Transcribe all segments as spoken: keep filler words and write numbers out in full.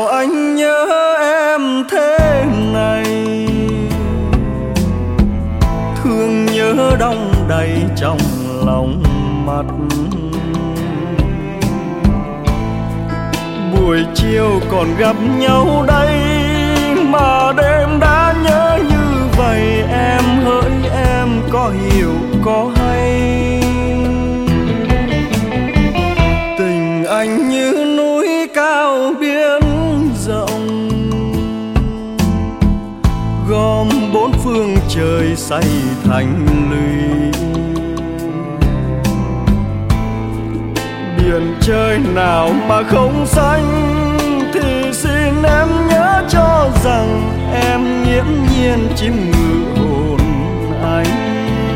anh nhớ em thế này, thương nhớ đong đầy trong lòng mắt. Buổi chiều còn gặp nhau đây mà đêm đã nhớ như vậy. Em hỡi em có hiểu có hay, tình anh như núi cao biển rộng, gom bốn phương trời xây thành lũy. Biển trời nào mà không xanh thì xin em nhớ cho rằng em nghiễm nhiên chiếm ngự hồn anh.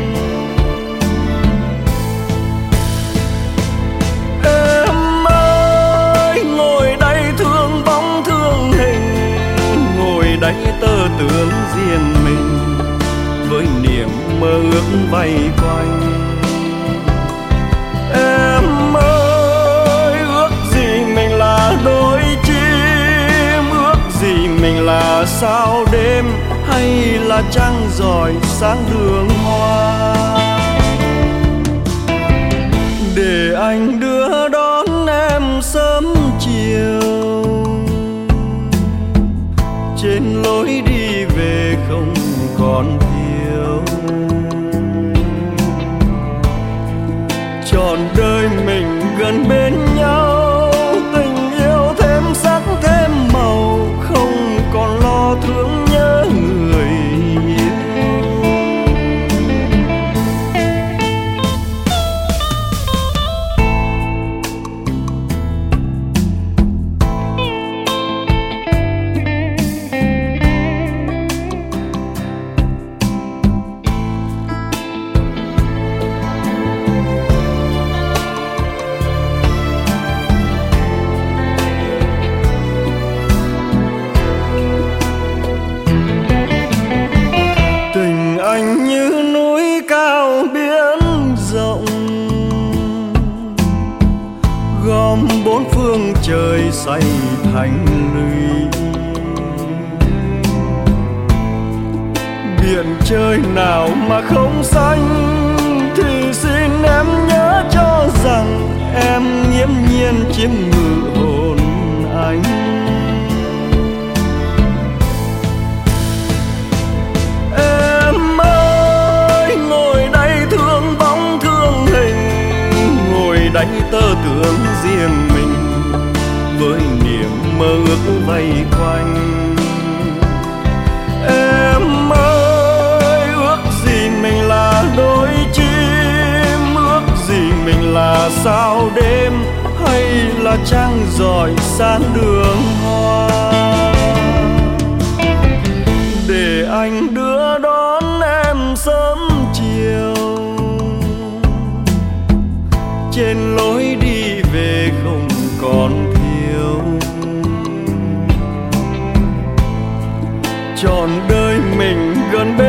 Em ơi ngồi đây thương bóng thương hình, ngồi đây tơ tưởng riêng mình với niềm mơ ước vây quanh. Em ơi ước gì mình là đôi chim, ước gì mình là sao đêm hay là trăng rọi sáng đường hoa. Để anh đưa đón em sớm chiều, trên lối đi về không còn thiếu. Trọn đời mình gần bên nhau, tình yêu thêm sắc thêm màu, không còn lo thương nhớ người yêu. Anh như núi cao biển rộng, gom bốn phương trời xây thành lũy. Biển trời nào mà không xanh thì xin em nhớ cho rằng em nghiễm nhiên chiếm ngự hồn anh. Đánh tơ tưởng riêng mình với niềm mơ ước vây quanh. Em ơi ước gì mình là đôi chim, ước gì mình là sao đêm hay là trăng rọi sáng đường hoa. Để anh đưa đón em sớm chiều, trên lối đi về không còn thiếu. Trọn đời mình gần bên